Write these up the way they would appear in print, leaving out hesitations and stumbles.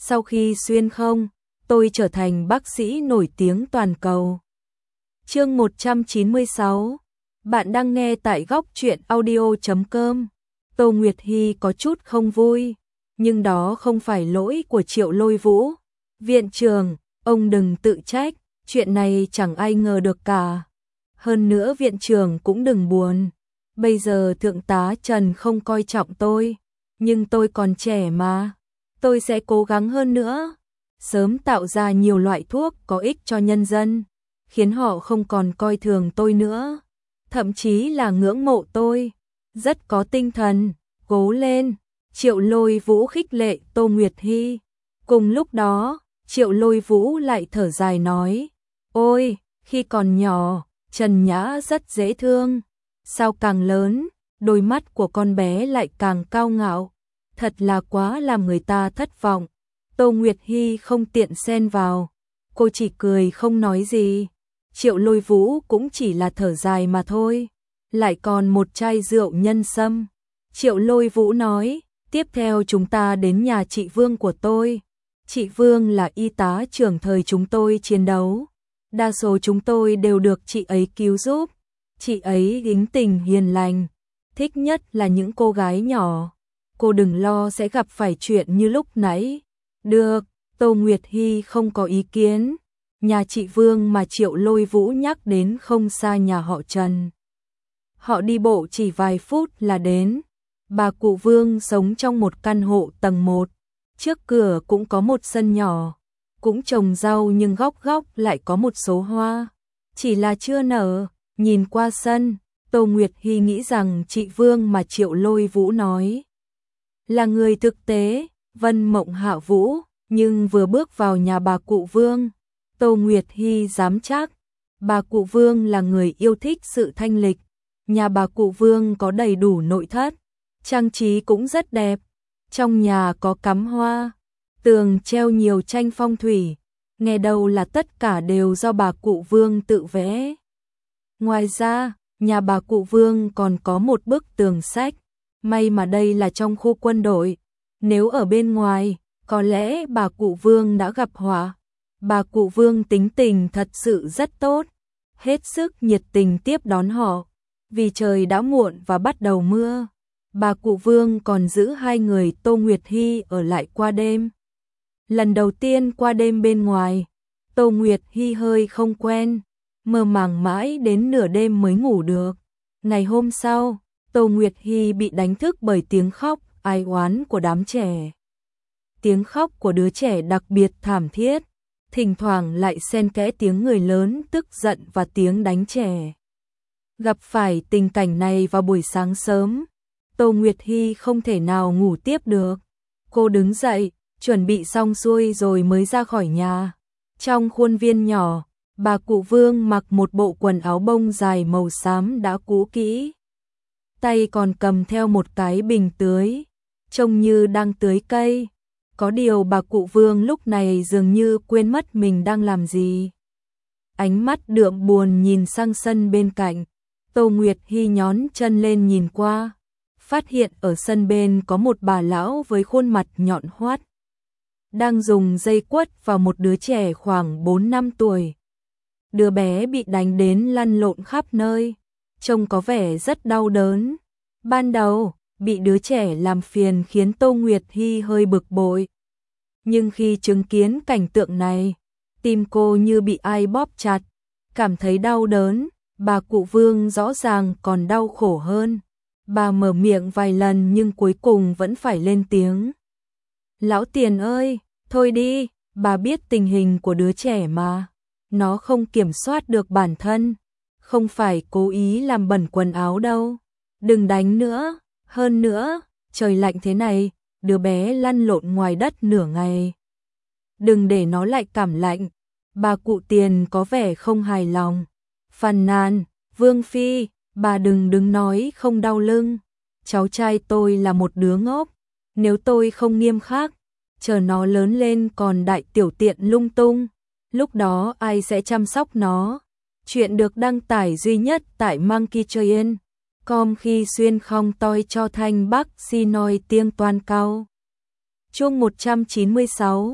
Sau khi xuyên không, tôi trở thành bác sĩ nổi tiếng toàn cầu. Chương 196. Bạn đang nghe tại góc truyện audio.com. Tô Nguyệt Hy có chút không vui, nhưng đó không phải lỗi của Triệu Lôi Vũ. Viện trưởng, ông đừng tự trách, chuyện này chẳng ai ngờ được cả. Hơn nữa viện trưởng cũng đừng buồn. Bây giờ thượng tá Trần không coi trọng tôi, nhưng tôi còn trẻ mà. Tôi sẽ cố gắng hơn nữa, sớm tạo ra nhiều loại thuốc có ích cho nhân dân, khiến họ không còn coi thường tôi nữa, thậm chí là ngưỡng mộ tôi. Rất có tinh thần, cố lên. Triệu Lôi Vũ khích lệ Tô Nguyệt Hy. Cùng lúc đó, Triệu Lôi Vũ lại thở dài nói, ôi, khi còn nhỏ, Trần Nhã rất dễ thương. Sao càng lớn, đôi mắt của con bé lại càng cao ngạo. Thật là quá làm người ta thất vọng. Tô Nguyệt Hy không tiện xen vào, cô chỉ cười không nói gì. Triệu Lôi Vũ cũng chỉ là thở dài mà thôi. Lại còn một chai rượu nhân sâm. Triệu Lôi Vũ nói, tiếp theo chúng ta đến nhà chị Vương của tôi. Chị Vương là y tá trưởng thời chúng tôi chiến đấu. Đa số chúng tôi đều được chị ấy cứu giúp. Chị ấy tính tình hiền lành, thích nhất là những cô gái nhỏ. Cô đừng lo sẽ gặp phải chuyện như lúc nãy. Được, Tô Nguyệt Hy không có ý kiến. Nhà chị Vương mà Triệu Lôi Vũ nhắc đến không xa nhà họ Trần. Họ đi bộ chỉ vài phút là đến. Bà cụ Vương sống trong một căn hộ tầng 1. Trước cửa cũng có một sân nhỏ, cũng trồng rau nhưng góc góc lại có một số hoa, chỉ là chưa nở. Nhìn qua sân, Tô Nguyệt Hy nghĩ rằng chị Vương mà Triệu Lôi Vũ nói là người thực tế, Vân Mộng Hạ Vũ, nhưng vừa bước vào nhà bà cụ Vương, Tô Nguyệt Hy dám chắc, bà cụ Vương là người yêu thích sự thanh lịch. Nhà bà cụ Vương có đầy đủ nội thất, trang trí cũng rất đẹp. Trong nhà có cắm hoa, tường treo nhiều tranh phong thủy, nghe đâu là tất cả đều do bà cụ Vương tự vẽ. Ngoài ra, nhà bà cụ Vương còn có một bức tường sách, may mà đây là trong khu quân đội, nếu ở bên ngoài, có lẽ bà cụ Vương đã gặp họa. Bà cụ Vương tính tình thật sự rất tốt, hết sức nhiệt tình tiếp đón họ. Vì trời đã muộn và bắt đầu mưa, bà cụ Vương còn giữ hai người Tô Nguyệt Hy ở lại qua đêm. Lần đầu tiên qua đêm bên ngoài, Tô Nguyệt Hy hơi không quen, mơ màng mãi đến nửa đêm mới ngủ được. Ngày hôm sau, Tô Nguyệt Hy bị đánh thức bởi tiếng khóc ai oán của đám trẻ. Tiếng khóc của đứa trẻ đặc biệt thảm thiết, thỉnh thoảng lại xen kẽ tiếng người lớn tức giận và tiếng đánh trẻ. Gặp phải tình cảnh này vào buổi sáng sớm, Tô Nguyệt Hy không thể nào ngủ tiếp được. Cô đứng dậy, chuẩn bị xong xuôi rồi mới ra khỏi nhà. Trong khuôn viên nhỏ, bà cụ Vương mặc một bộ quần áo bông dài màu xám đã cũ kỹ. Tay còn cầm theo một cái bình tưới, trông như đang tưới cây. Có điều bà cụ Vương lúc này dường như quên mất mình đang làm gì. Ánh mắt đượm buồn nhìn sang sân bên cạnh. Tô Nguyệt Hy nhón chân lên nhìn qua, phát hiện ở sân bên có một bà lão với khuôn mặt nhọn hoắt, đang dùng dây quất vào một đứa trẻ khoảng 4-5 tuổi. Đứa bé bị đánh đến lăn lộn khắp nơi, trông có vẻ rất đau đớn. Ban đầu, bị đứa trẻ làm phiền khiến Tô Nguyệt Hy hơi bực bội. Nhưng khi chứng kiến cảnh tượng này, tim cô như bị ai bóp chặt, cảm thấy đau đớn. Bà cụ Vương rõ ràng còn đau khổ hơn. Bà mở miệng vài lần nhưng cuối cùng vẫn phải lên tiếng. Lão Tiền ơi, thôi đi, bà biết tình hình của đứa trẻ mà. Nó không kiểm soát được bản thân, không phải cố ý làm bẩn quần áo đâu. Đừng đánh nữa, hơn nữa, trời lạnh thế này, đứa bé lăn lộn ngoài đất nửa ngày. Đừng để nó lại cảm lạnh. Bà cụ Tiền có vẻ không hài lòng. Phàn nàn, Vương Phi, bà đừng nói không đau lưng. Cháu trai tôi là một đứa ngốc, nếu tôi không nghiêm khắc, chờ nó lớn lên còn đại tiểu tiện lung tung, lúc đó ai sẽ chăm sóc nó. Chuyện được đăng tải duy nhất tại monkeytrain.com khi xuyên không tôi cho thanh Bắc xin nói tiếng toàn cao. Chương 196.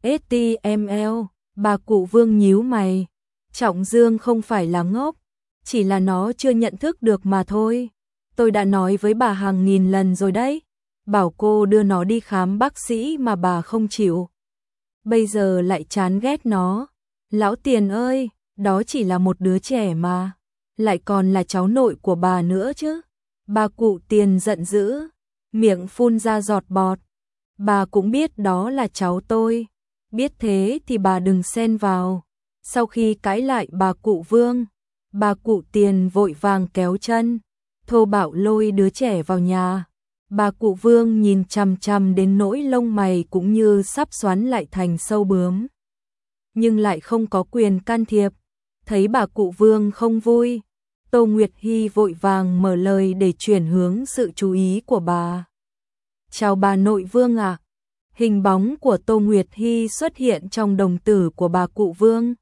STML. Bà cụ Vương nhíu mày. Trọng Dương không phải là ngốc, chỉ là nó chưa nhận thức được mà thôi. Tôi đã nói với bà hàng nghìn lần rồi đấy, bảo cô đưa nó đi khám bác sĩ mà bà không chịu. Bây giờ lại chán ghét nó. Lão Tiền ơi, đó chỉ là một đứa trẻ mà, lại còn là cháu nội của bà nữa chứ. Bà cụ Tiền giận dữ, miệng phun ra giọt bọt. Bà cũng biết đó là cháu tôi, biết thế thì bà đừng xen vào. Sau khi cãi lại bà cụ Vương, bà cụ Tiền vội vàng kéo chân, thô bạo lôi đứa trẻ vào nhà. Bà cụ Vương nhìn chằm chằm đến nỗi lông mày cũng như sắp xoắn lại thành sâu bướm, nhưng lại không có quyền can thiệp. Thấy bà cụ Vương không vui, Tô Nguyệt Hy vội vàng mở lời để chuyển hướng sự chú ý của bà. Chào bà nội Vương ạ. Hình bóng của Tô Nguyệt Hy xuất hiện trong đồng tử của bà cụ Vương.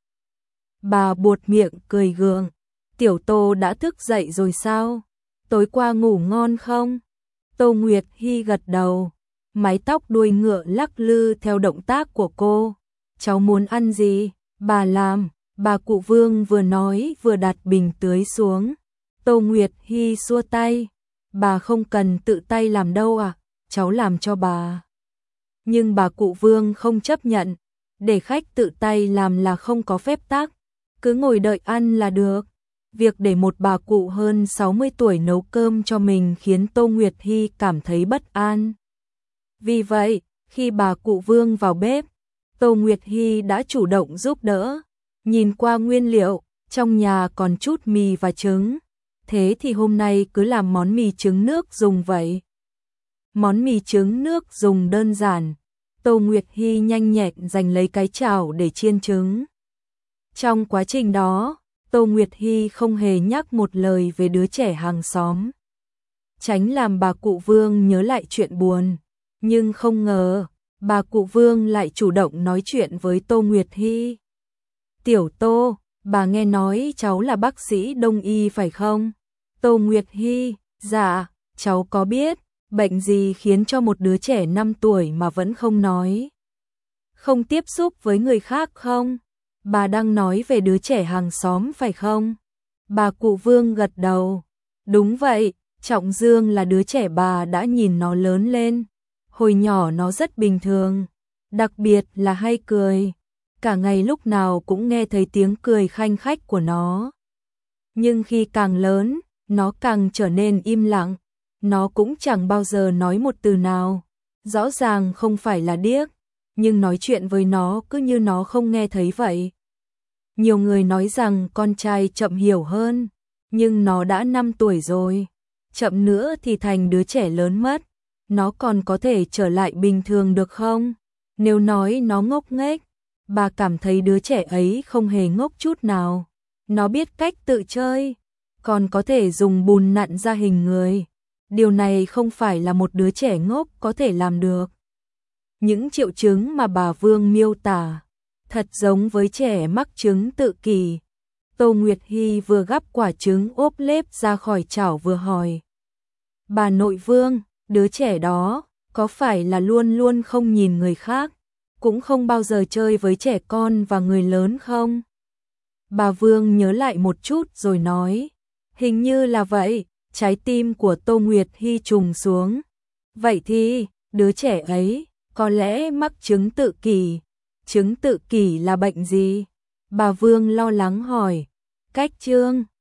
Bà buột miệng cười gượng. Tiểu Tô đã thức dậy rồi sao? Tối qua ngủ ngon không? Tô Nguyệt Hy gật đầu. Mái tóc đuôi ngựa lắc lư theo động tác của cô. Cháu muốn ăn gì? Bà làm. Bà cụ Vương vừa nói vừa đặt bình tưới xuống. Tô Nguyệt Hy xua tay. Bà không cần tự tay làm đâu à? Cháu làm cho bà. Nhưng bà cụ Vương không chấp nhận. Để khách tự tay làm là không có phép tắc. Cứ ngồi đợi ăn là được. Việc để một bà cụ hơn 60 tuổi nấu cơm cho mình khiến Tô Nguyệt Hy cảm thấy bất an. Vì vậy, khi bà cụ Vương vào bếp, Tô Nguyệt Hy đã chủ động giúp đỡ. Nhìn qua nguyên liệu, trong nhà còn chút mì và trứng. Thế thì hôm nay cứ làm món mì trứng nước dùng vậy. Món mì trứng nước dùng đơn giản. Tô Nguyệt Hy nhanh nhẹn giành lấy cái chảo để chiên trứng. Trong quá trình đó, Tô Nguyệt Hy không hề nhắc một lời về đứa trẻ hàng xóm. Tránh làm bà cụ Vương nhớ lại chuyện buồn. Nhưng không ngờ, bà cụ Vương lại chủ động nói chuyện với Tô Nguyệt Hy. Tiểu Tô, bà nghe nói cháu là bác sĩ đông y phải không? Tô Nguyệt Hy, dạ, cháu có biết bệnh gì khiến cho một đứa trẻ 5 tuổi mà vẫn không nói, không tiếp xúc với người khác không? Bà đang nói về đứa trẻ hàng xóm phải không? Bà cụ Vương gật đầu. Đúng vậy, Trọng Dương là đứa trẻ bà đã nhìn nó lớn lên. Hồi nhỏ nó rất bình thường, đặc biệt là hay cười. Cả ngày lúc nào cũng nghe thấy tiếng cười khanh khách của nó. Nhưng khi càng lớn, nó càng trở nên im lặng. Nó cũng chẳng bao giờ nói một từ nào. Rõ ràng không phải là điếc, nhưng nói chuyện với nó cứ như nó không nghe thấy vậy. Nhiều người nói rằng con trai chậm hiểu hơn, nhưng nó đã 5 tuổi rồi. Chậm nữa thì thành đứa trẻ lớn mất. Nó còn có thể trở lại bình thường được không? Nếu nói nó ngốc nghếch, bà cảm thấy đứa trẻ ấy không hề ngốc chút nào. Nó biết cách tự chơi, còn có thể dùng bùn nặn ra hình người. Điều này không phải là một đứa trẻ ngốc có thể làm được. Những triệu chứng mà bà Vương miêu tả thật giống với trẻ mắc chứng tự kỷ. Tô Nguyệt Hy vừa gắp quả trứng ốp lép ra khỏi chảo vừa hỏi. Bà nội Vương, đứa trẻ đó có phải là luôn luôn không nhìn người khác, cũng không bao giờ chơi với trẻ con và người lớn không? Bà Vương nhớ lại một chút rồi nói. Hình như là vậy. Trái tim của Tô Nguyệt Hy trùng xuống. Vậy thì, đứa trẻ ấy có lẽ mắc chứng tự kỷ. Chứng tự kỷ là bệnh gì? Bà Vương lo lắng hỏi. Cách chương